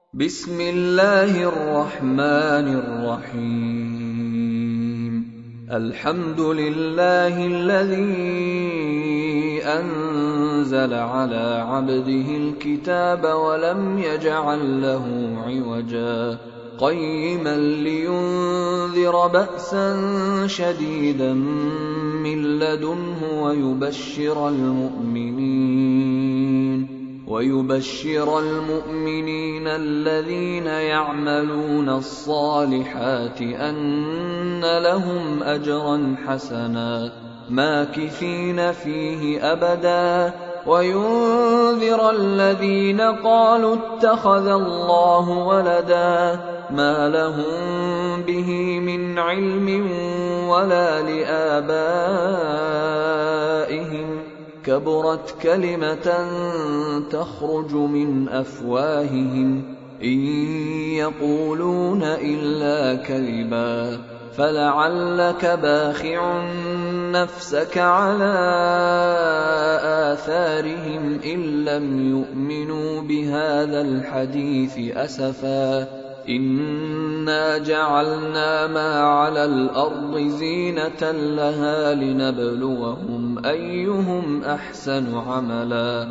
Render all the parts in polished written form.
بسم الله الرحمن الرحيم. الحمد لله الذي أنزل على عبده الكتاب ولم يجعل له عوجا قيما لينذر بأسا شديدا من لدنه ويبشر المؤمنين الذين يعملون الصالحات أن لهم أجرا حسنا ماكثين فيه أبدا وينذر الذين قالوا اتخذ الله ولدا ما لهم به من علم ولا لآبائهم كبرت كلمة تخرج من أفواههم إن يقولون إلا كذبا فلعلك باخع نفسك على آثارهم إن لم يؤمنوا بهذا الحديث أسفا إنا جعلنا ما على الأرض زينة لها لنبلوهم أيهم أحسن عملا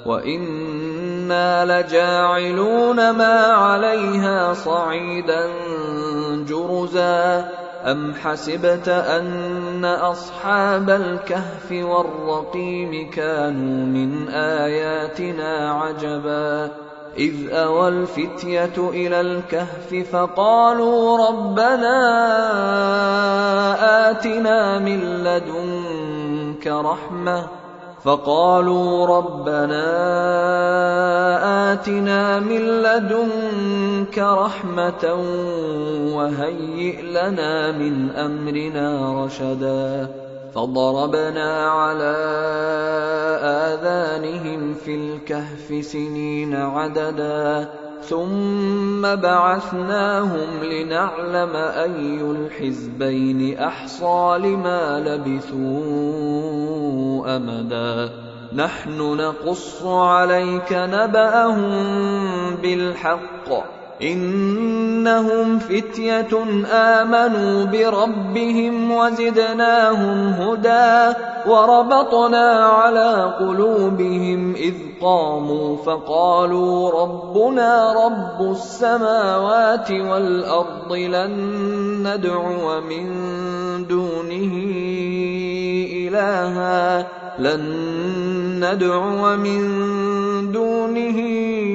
وإنا لجاعلون ما عليها صعيدا جرزا أم حسبت أن أصحاب الكهف والرقيم كانوا من آياتنا عجبا إذ أوى الفتية إلى الكهف فقالوا ربنا آتنا من لدنك رحمة وهيئ لنا من أمرنا رشدا فضربنا على آذانهم في الكهف سنين عددا ثم بعثناهم لنعلم أي الحزبين أحصى لما لبثوا أمدا نحن نقص عليك نبأهم بالحق إنهم فتية آمنوا بربهم وزدناهم هدى وربطنا على قلوبهم إذ قاموا فقالوا ربنا رب السماوات والأرض لن ندعو من دونه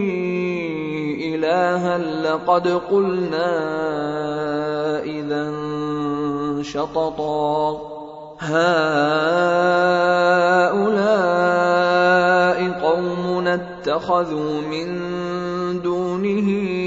إلها لقد قلنا إذا شططا هؤلاء قومنا اتخذوا من دونه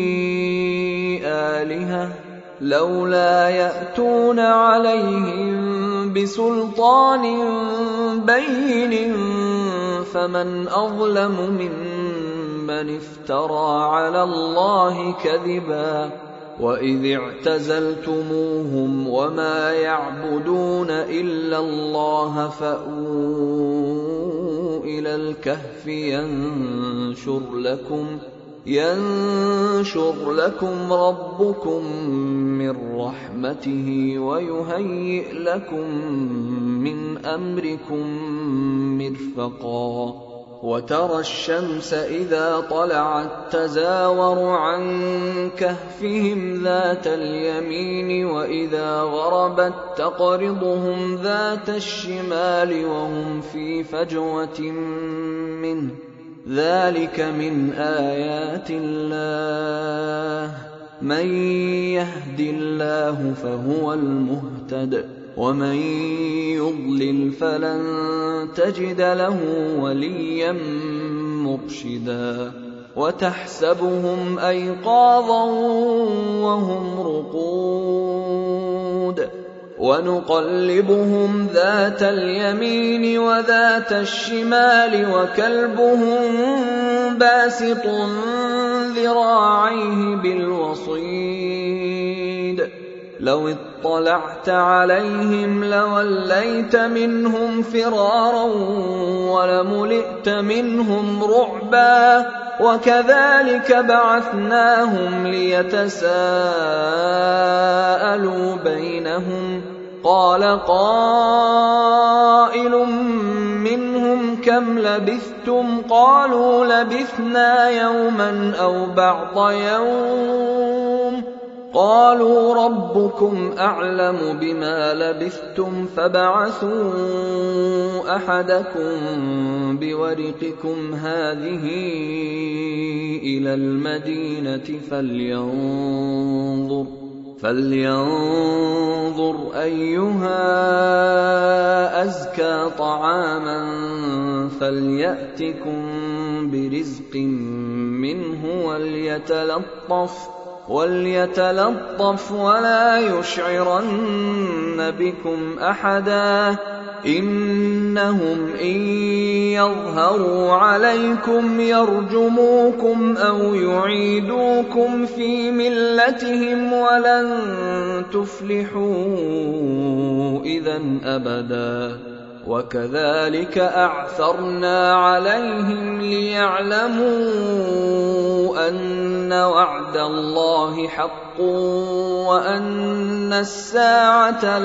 آلهة لولا يأتون عليهم بسلطان بين فمن أظلم ممن افترى على الله كذبا وإذ اعتزلتموهم وما يعبدون إلا الله فأووا إلى الكهف ينشر لكم ربكم من رحمته ويهيئ لكم من أمركم مرفقا وترى الشمس إذا طلعت تزاور عن كهفهم ذات اليمين وإذا غربت تقرضهم ذات الشمال وهم في فجوة منه ذلك من آيات الله من يهد الله فهو المهتد ومن يضلل فلن تجد له وليا مرشدا وتحسبهم أيقاظا وهم رقود ونقلبهم ذات اليمين وذات الشمال وكلبهم باسط ذراعيه بالوصيد لو اطلعت عليهم لوليت منهم فرارا ولملئت منهم رعبا وكذلك بعثناهم ليتساءلوا بينهم قال قائل منهم كم لبثتم قالوا لبثنا يوما أو بعض يوم قالوا ربكم أعلم بما لبثتم فابعثوا أحدكم بورقكم هذه إلى المدينة فلينظر أيها أزكى طعاما فليأتكم برزق منه وليتلطف ولا يشعرن بكم أحدا إنهم إن يظهروا عليكم يرجموكم أو يعيدوكم في ملتهم ولن تفلحوا إذا أبدا وكذلك أعثرنا عليهم ليعلموا أن وعد الله حق وأن الساعة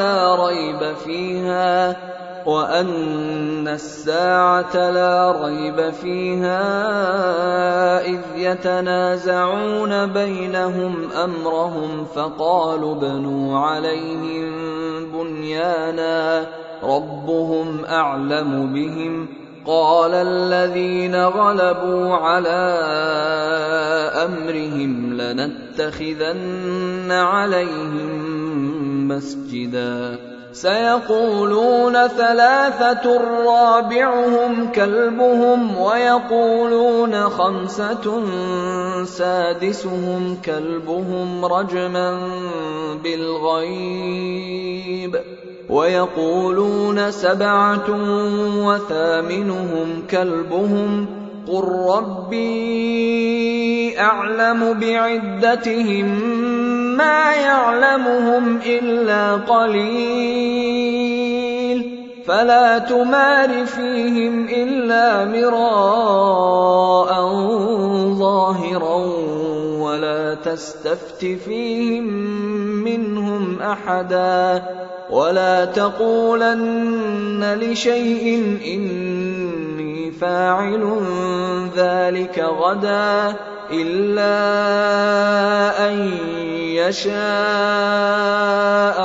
لا ريب فيها إذ يتنازعون بينهم أمرهم فقالوا ابنوا عليهم بنيانا ربهم أعلم بهم قال الذين غلبوا على أمرهم لنتخذن عليهم مسجدا سيقولون ثلاثة رابعهم كلبهم ويقولون خمسة سادسهم كلبهم رجما بالغيب ويقولون سبعة وثامنهم كلبهم قل ربي أعلم بعدتهم ما يعلمهم إلا قليل فلا تمار فيهم إلا مراء ظاهرا ولا تستفت فيهم منهم أحدا ولا تقولن لشيء إني فاعل ذلك غدا إلا أن يشاء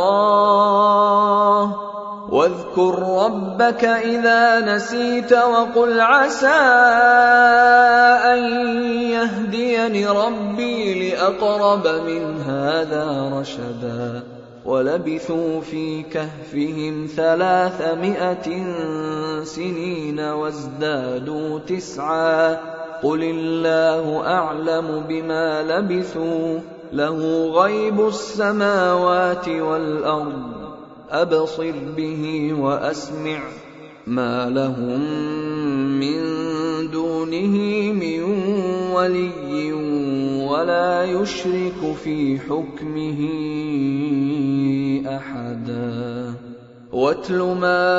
الله واذكر ربك إذا نسيت وقل عسى أن يهديني ربي لأقرب من هذا رشدا ولبثوا في كهفهم 300 سنين وازدادوا 9 قل الله أعلم بما لبثوا له غيب السماوات والأرض أبصر به وأسمع ما لهم من دونه من ولي ولا يشرك في حكمه أحدا واتل ما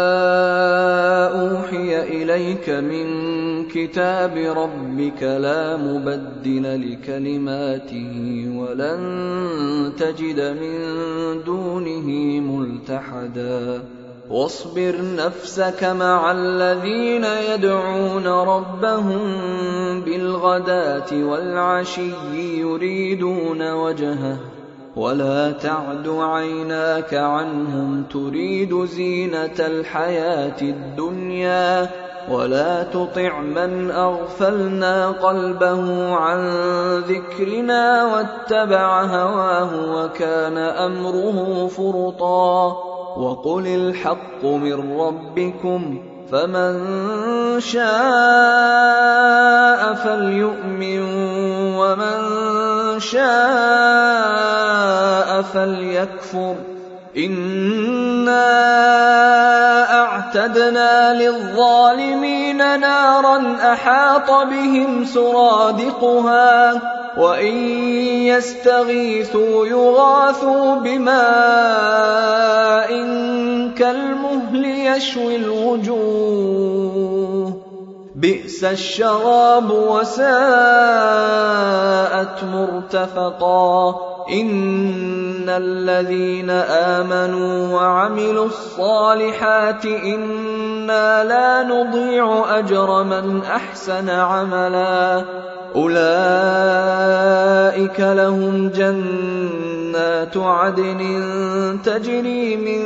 أوحي إليك من كتاب ربك لا مبدل لكلماته ولن تجد من دونه ملتحدا واصبر نفسك مع الذين يدعون ربهم بالغداة والعشي يريدون وجهه ولا تعد عيناك عنهم تريد زينة الحياة الدنيا ولا تطع من أغفلنا قلبه عن ذكرنا واتبع هواه وكان أمره فرطا وقل الحق من ربكم فمن شاء فليؤمن ومن شاء فليكفر إنا أعتدنا للظالمين نارا أحاط بهم سرادقها وإن يستغيثوا يغاثوا بماء كالمهل يشوي الوجوه بئس الشراب وساءت مرتفقا إن الذين آمنوا وعملوا الصالحات إنا لا نضيع أجر من أحسن عملا أولئك لهم جنات عدن تجري من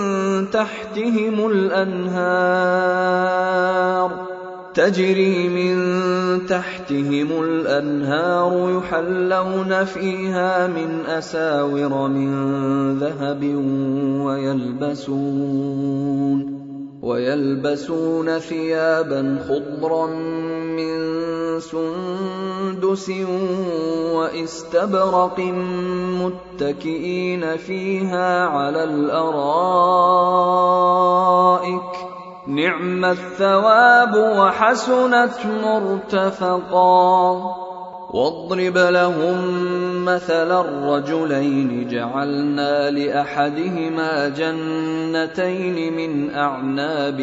تحتهم الأنهار يحلون فيها من أساور من ذهب ويلبسون ثيابا خضرا من سندس واستبرق متكئين فيها على الأرائك نعم الثواب وحسنت مرتفقا واضرب لهم مثل الرجلين جعلنا لأحدهما جنتين من أعناب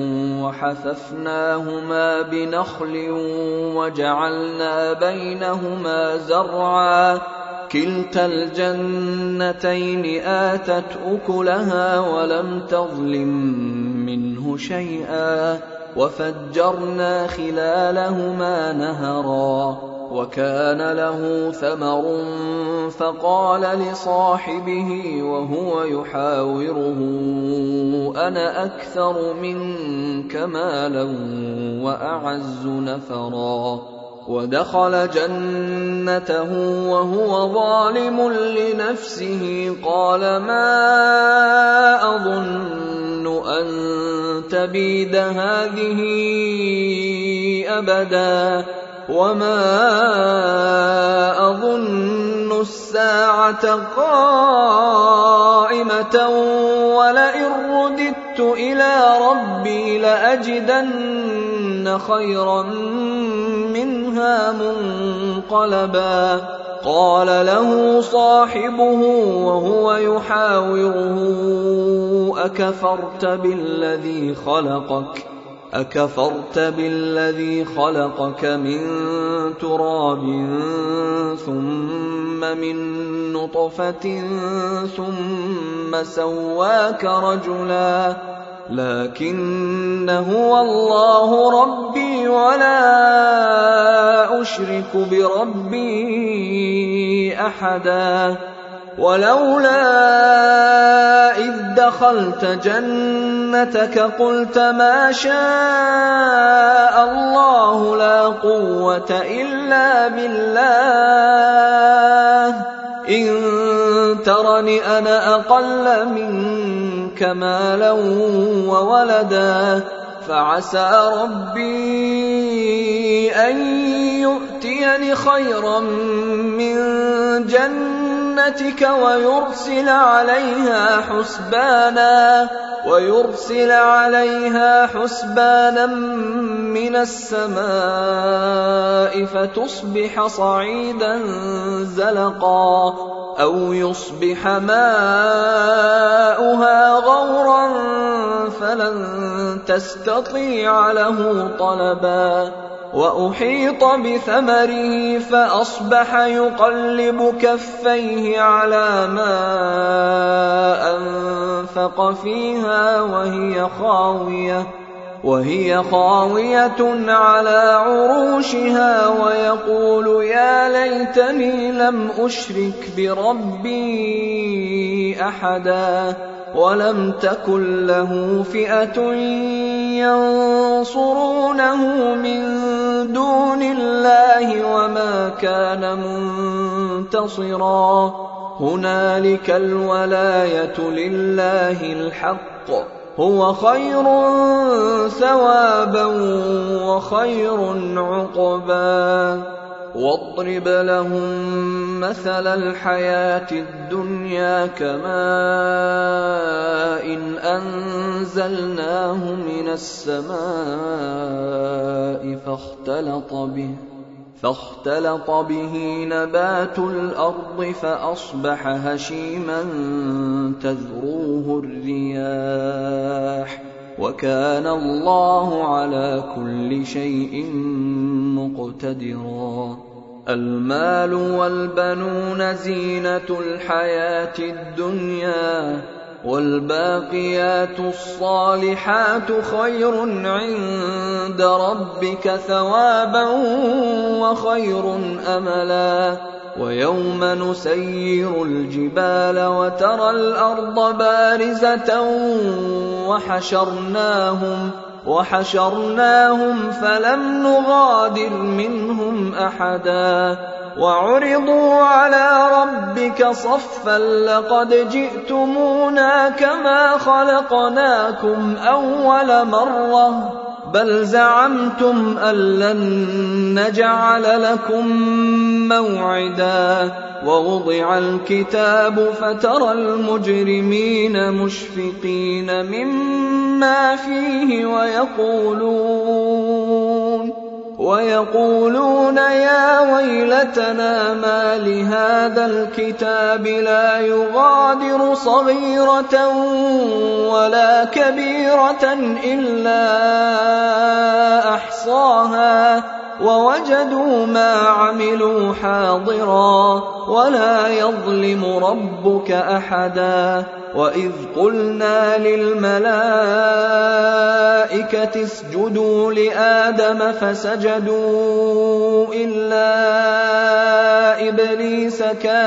وحففناهما بنخل وجعلنا بينهما زرعا كلتا الجنتين آتت أكلها ولم تظلم منه شيئا وفجرنا خلالهما نهرا وكان له ثمر فقال لصاحبه وهو يحاوره أنا أكثر منك مالا وأعز نفرا ودخل جنته وهو ظالم لنفسه قال ما أظن أن تبيد هذه أبدا وما أظن الساعة قائمة ولئن رددت إلى ربي لأجدن خيرا منها منقلبا قال له صاحبه وهو يحاوره أكفرت بالذي خلقك من تراب ثم من نطفة ثم سواك رجلا لكن هو الله ربي ولا أشرك بربي أحدا ولولا إذ دخلت جنتك قلت ما شاء الله لا قوة إلا بالله إن ترني أنا أقل منك مالا وولدا فعسى ربي أن يؤتيني خيرا من جنتك ويرسل عليها حسبانا من السماء فتصبح صعيدا زلقا أو يصبح ماؤها غورا فلن تستطيع له طلبا وأحيط بثمره فأصبح يقلب كفيه على ما أنفق فيها وهي خاوية على عروشها ويقول يا ليتني لم أشرك بربي أحدا ولم تكن له فئة ينصرونه من دون الله وما كان منتصرا هنالك الولاية لله الحق هو خير ثوابا وخير عقبا واضرب لهم مثل الحياة الدنيا كماء أنزلناه من السماء فاختلط به نبات الأرض فأصبح هشيما تذروه الرياح وكان الله على كل شيء مقتدرا. المال والبنون زينة الحياة الدنيا والباقيات الصالحات خير عند ربك ثوابا وخير أملا. ويوم نسير الجبال وترى الأرض بارزة وحشرناهم فلم نغادر منهم أحدا وعرضوا على ربك صفا لقد جئتمونا كما خلقناكم أول مرة بل زعمتم أن لن نجعل لكم موعدا. ووضع الكتاب فترى المجرمين مشفقين مما فيه ويقولون يا ويلتنا ما لهذا الكتاب لا يغادر صغيرة ولا كبيرة إلا أحصاها ووجدوا ما عملوا حاضرا ولا يظلم ربك أحدا. وإذ قلنا للملائكة اسجدوا لآدم فسجدوا إلا إبليس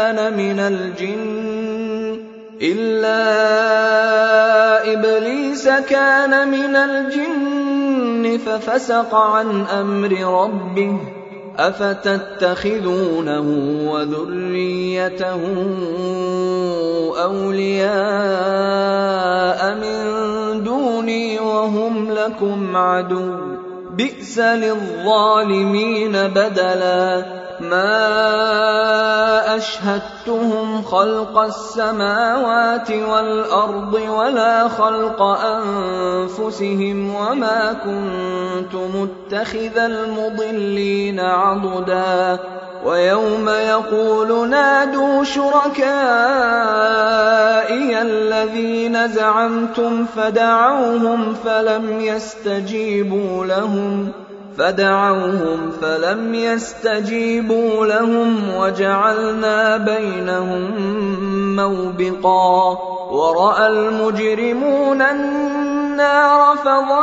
كان من الجن ففسق عن أمر ربه أفتتخذونه وذريته أولياء من دوني وهم لكم عدو بئس للظالمين بدلا. ما أشهدتهم خلق السماوات والأرض ولا خلق أنفسهم وما كنت متخذ المضلين عضدا. ويوم يقول نادوا شركائي الذين زعمتم فدعوهم فلم يستجيبوا لهم وجعلنا بينهم موبقا. ورأى المجرمون النار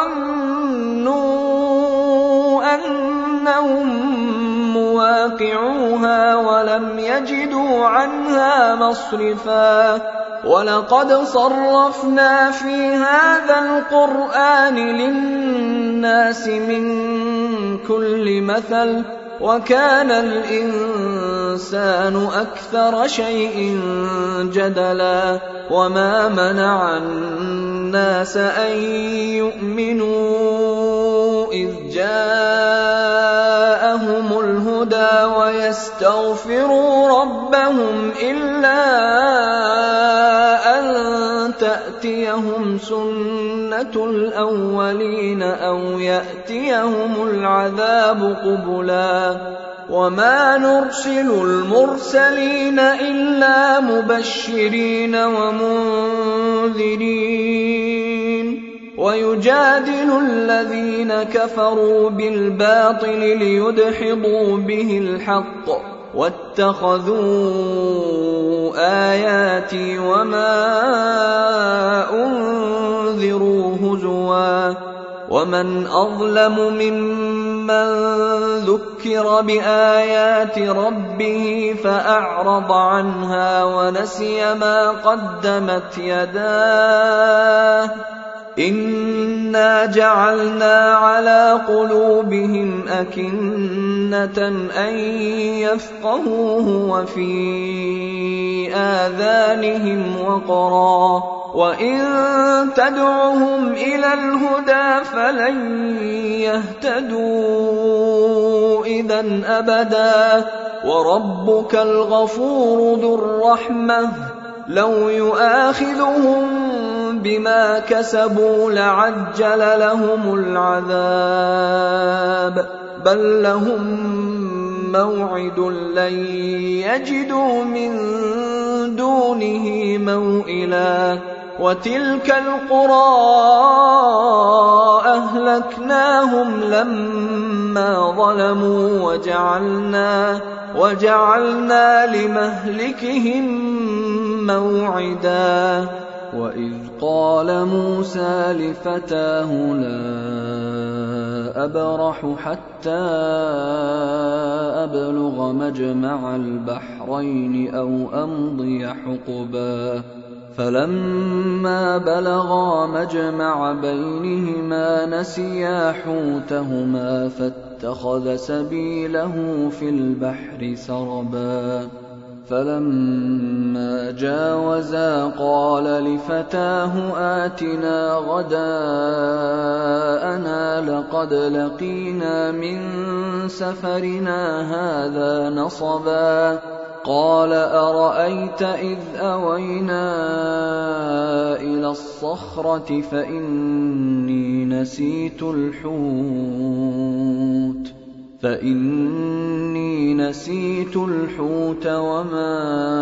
فظنوا أنهم مواقعوها ولم يجدوا عنها مصرفا. ولقد صرفنا في هذا القرآن للناس من كل مثل وكان الإنسان أكثر شيء جدلا. وما منع الناس أن يؤمنوا إذ جاءهم الهدى ويستغفروا ربهم إلا أن تأتيهم سنة الأولين أو يأتيهم العذاب قبلا. وما نرسل المرسلين إلا مبشرين ومنذرين ويجادل الذين كفروا بالباطل ليدحضوا به الحق واتخذوا آياتي وما أنذروا هزوا. ومن أظلم ممن ذكر بآيات ربه فأعرض عنها ونسي ما قدمت يداه إنا جعلنا على قلوبهم أكنة أن يفقهوه وفي آذانهم وقرا وإن تدعهم إلى الهدى فلن يهتدوا إذا أبدا. وربك الغفور ذو الرحمة لو يؤاخذهم بما كسبوا لعجل لهم العذاب بل لهم موعد لن يجدوا من دونه موئلا وتلك القرى أهلكناهم لما ظلموا وجعلنا لمهلكهم موعدا وإذ قال موسى لفتاه لا أبرح حتى أبلغ مجمع البحرين أو أمضي حقبا فلما بلغا مجمع بينهما نسيا حوتهما فاتخذ سبيله في البحر سربا فلما جاوزا قال لفتاه آتنا غداءنا لقد لقينا من سفرنا هذا نصبا قال أرأيت إذ أوينا إلى الصخرة فإني نسيت الحوت وما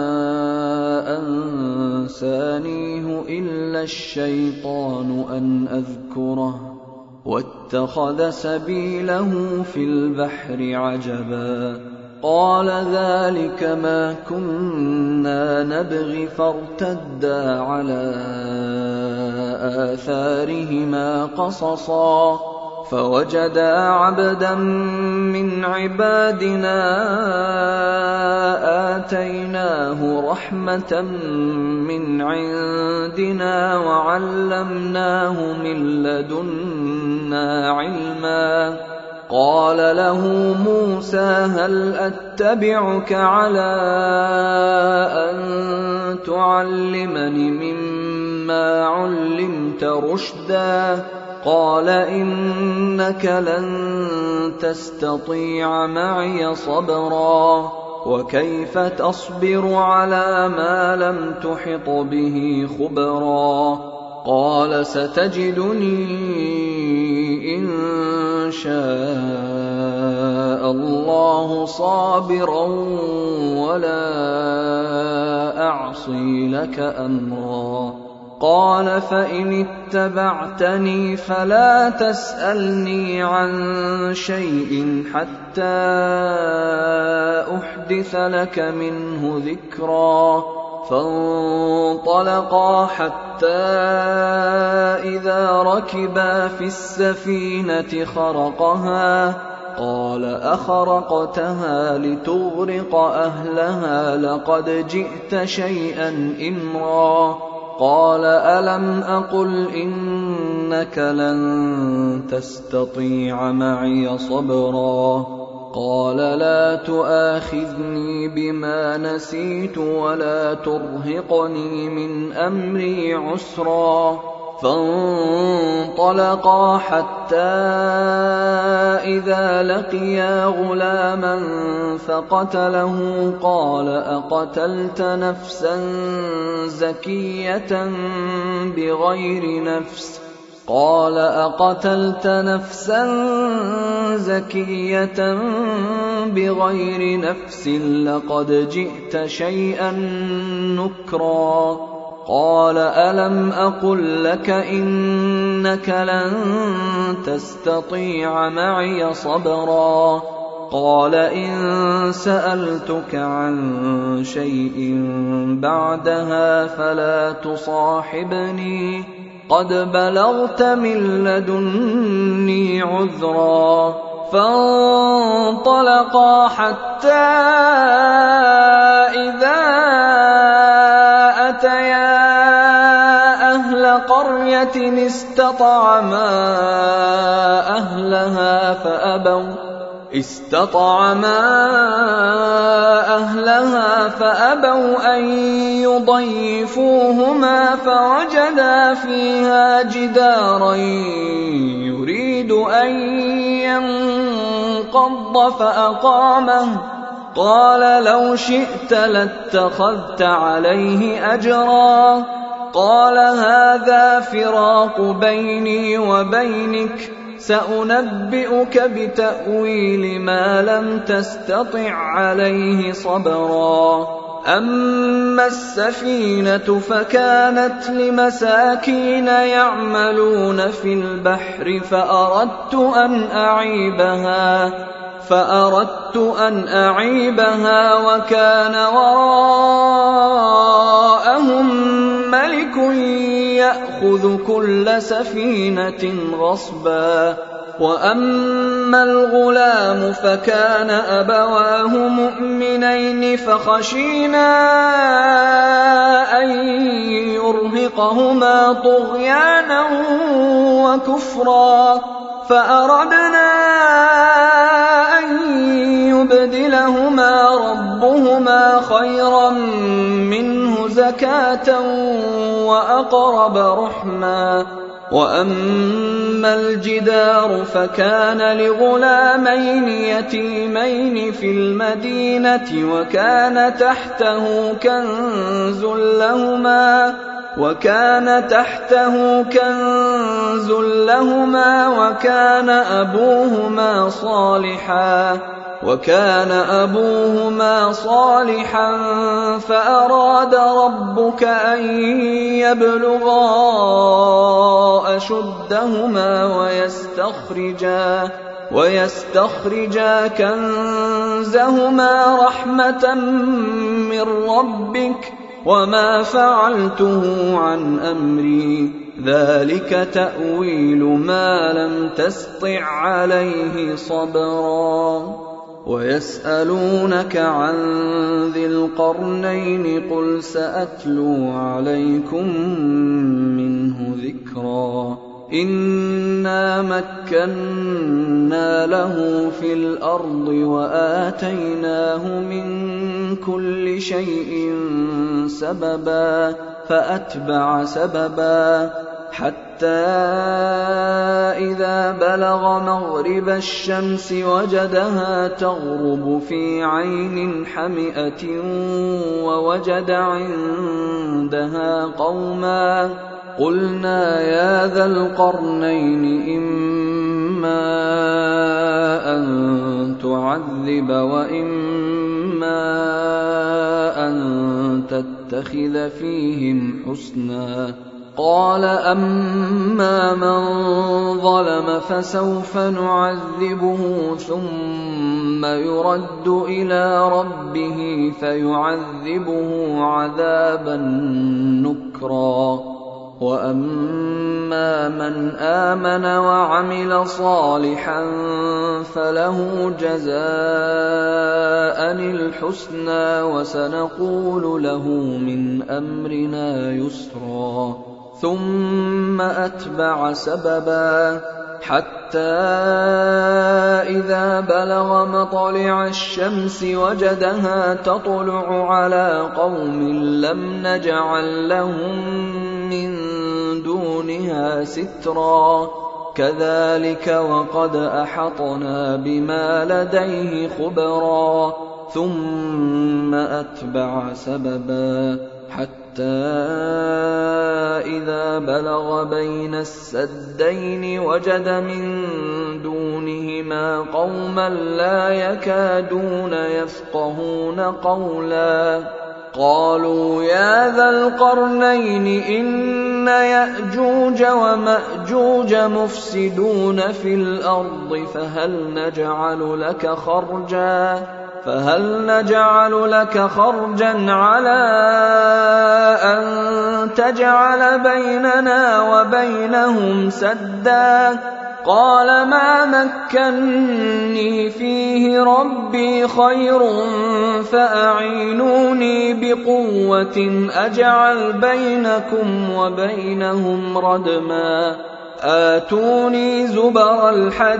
أنسانيه إلا الشيطان أن أذكره واتخذ سبيله في البحر عجبا قال ذلك ما كنا نبغي فارتدا على آثارهما قصصا فوجدا عبدا من عبادنا آتيناه رحمة من عندنا وعلمناه من لدنا علما قال له موسى هل أتبعك على أن تعلمني مما علمت رشدا قال إنك لن تستطيع معي صبرا وكيف تصبر على ما لم تحط به خبرا قال ستجدني إن شاء الله صابرا ولا أعصي لك أمرا قال فإن اتبعتني فلا تسألني عن شيء حتى أحدث لك منه ذكرا فانطلقا حتى إذا ركبا في السفينة خرقها قال أخرقتها لتغرق أهلها لقد جئت شيئا إمرا قال ألم أقل إنك لن تستطيع معي صبرا قال لا تؤاخذني بما نسيت ولا ترهقني من أمري عسرا فانطلقا حتى إذا لقيا غلاما فقتله قال أقتلت نفسا زكية بغير نفس لقد جئت شيئا نكرا قال ألم أقل لك إنك لن تستطيع معي صبرا قال إن سألتك عن شيء بعدها فلا تصاحبني قد بلغت من لدني عذرا فانطلقا حتى إذا أتيا أهل قرية استطعما أهلها فأبوا أن يضيفوهما فوجدا فيها جدارا يريد أن ينقض فأقامه قال لو شئت لاتخذت عليه أجرا قال هذا فراق بيني وبينك سأنبئك بتأويل ما لم تستطع عليه صبرا أما السفينة فكانت لمساكين يعملون في البحر فأردت أن أعيبها وكان وراءهم ملك يأخذ كل سفينة غصبا وأما الغلام فكان أبواه مؤمنين فخشينا أن يرهقهما طغيانا وكفرا فأردنا أن يبدلهما ربهما خيرا منه زكاة وأقرب رحما وأما الجدار فكان لغلامين يتيمين في المدينة وكان تحته كنز لهما وكان أبوهما صالحا فأراد ربك أن يبلغا أشدهما ويستخرجا كنزهما رحمة من ربك وما فعلته عن أمري ذلك تأويل ما لم تسطع عليه صبرا ويسألونك عن ذي القرنين قل سأتلو عليكم منه ذكرا إنا مكنا له في الأرض وآتيناه من كل شيء سببا فأتبع سببا حتى إذا بلغ مغرب الشمس وجدها تغرب في عين حمئة ووجد عندها قوما قلنا يا ذا القرنين إما أن تعذب وإما أن تتخذ فيهم حسنا قال أما من ظلم فسوف نعذبه ثم يرد إلى ربه فيعذبه عذابا نكرا وأما من آمن وعمل صالحا فله جزاء الحسنى وسنقول له من أمرنا يسرا ثم أتبع سببا حتى إذا بلغ مطلع الشمس وجدها تطلع على قوم لم نجعل لهم من دونها سترا كذلك وقد أحطنا بما لديه خبرا ثم أتبع سببا حتى إذا بلغ بين السدين وجد من دونهما قوما لا يكادون يفقهون قولا قالوا يا ذا القرنين إن يأجوج ومأجوج مفسدون في الأرض فهل نجعل لك خرجا على أن تجعل بيننا وبينهم سدا قال ما مكني فيه ربي خير فأعينوني بقوة أجعل بينكم وبينهم ردما آتوني زبر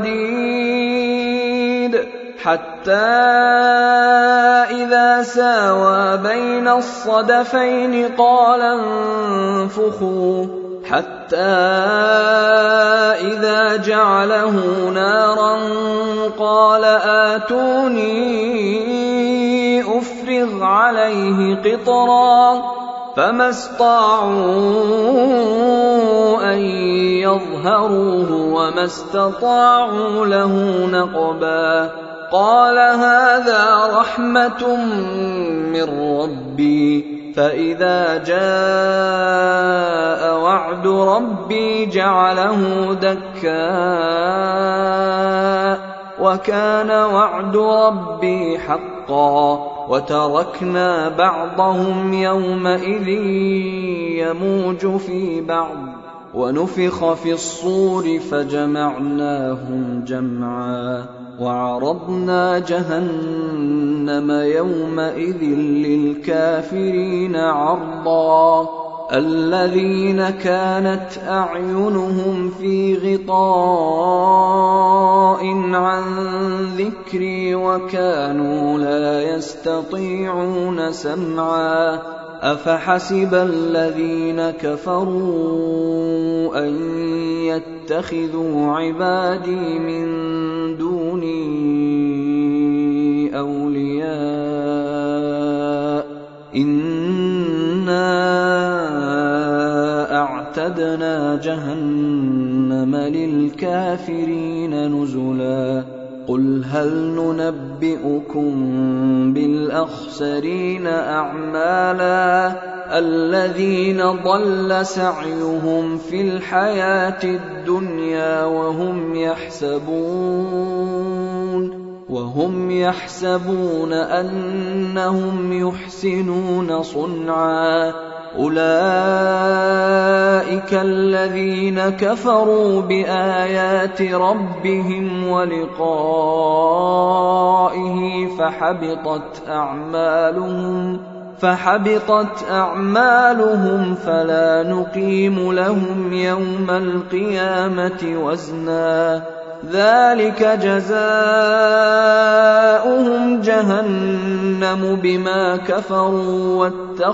الحديد حتى إذا ساوى بين الصدفين قال انفخوا حتى إذا جعله نارا قال آتوني أفرغ عليه قطرا فما استطاعوا أن يظهروه وما استطاعوا له نقبا قال هذا رحمة من ربي فإذا جاء وعد ربي جعله دكاء وكان وعد ربي حقا وتركنا بعضهم يومئذ يموج في بعض ونفخ في الصور فجمعناهم جمعا وعرضنا جهنم يومئذ للكافرين عرضا الذين كانت أعينهم في غطاء عن ذكري وكانوا لا يستطيعون سمعا أفحسب الذين كفروا أن يتخذوا عبادي من دوني أولياء إنا أعتدنا جهنم للكافرين نزلا قل هل ننبئكم بالأخسرين أعمالا الذين ضل سعيهم في الحياة الدنيا وهم يحسبون أنهم يحسنون صنعا أولئك الذين كفروا بآيات ربهم ولقائه فحبطت أعمالهم فلا نقيم لهم يوم القيامة وزنا ذلك جزاؤهم جهنم بما كفروا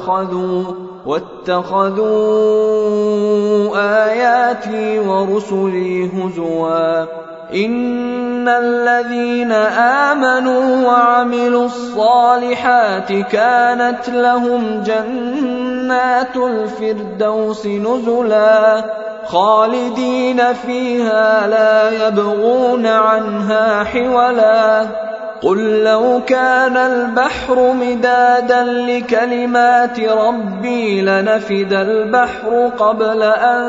واتخذوا آياتي ورسلي هزوا إن الذين آمنوا وعملوا الصالحات كانت لهم جنات الفردوس نزلا خالدين فيها لا يبغون عنها حولا قل لو كان البحر مدادا لكلمات ربي لنفد البحر قبل أن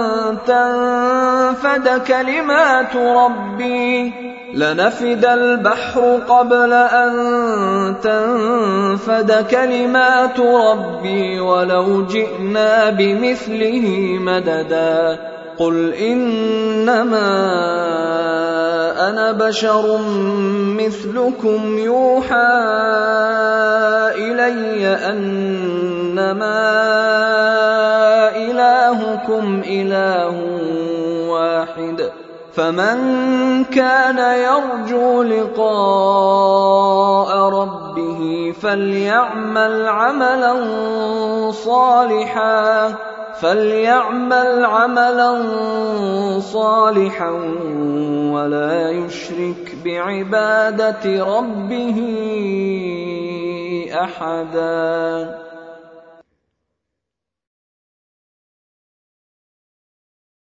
تنفد كلمات ربي ولو جئنا بمثله مددا قل إنما أنا بشر مثلكم يوحى إلي أنما إلهكم إله واحد فمن كان يرجو لقاء ربه فليعمل عملا صالحا ولا يشرك بعبادة ربه أحدا.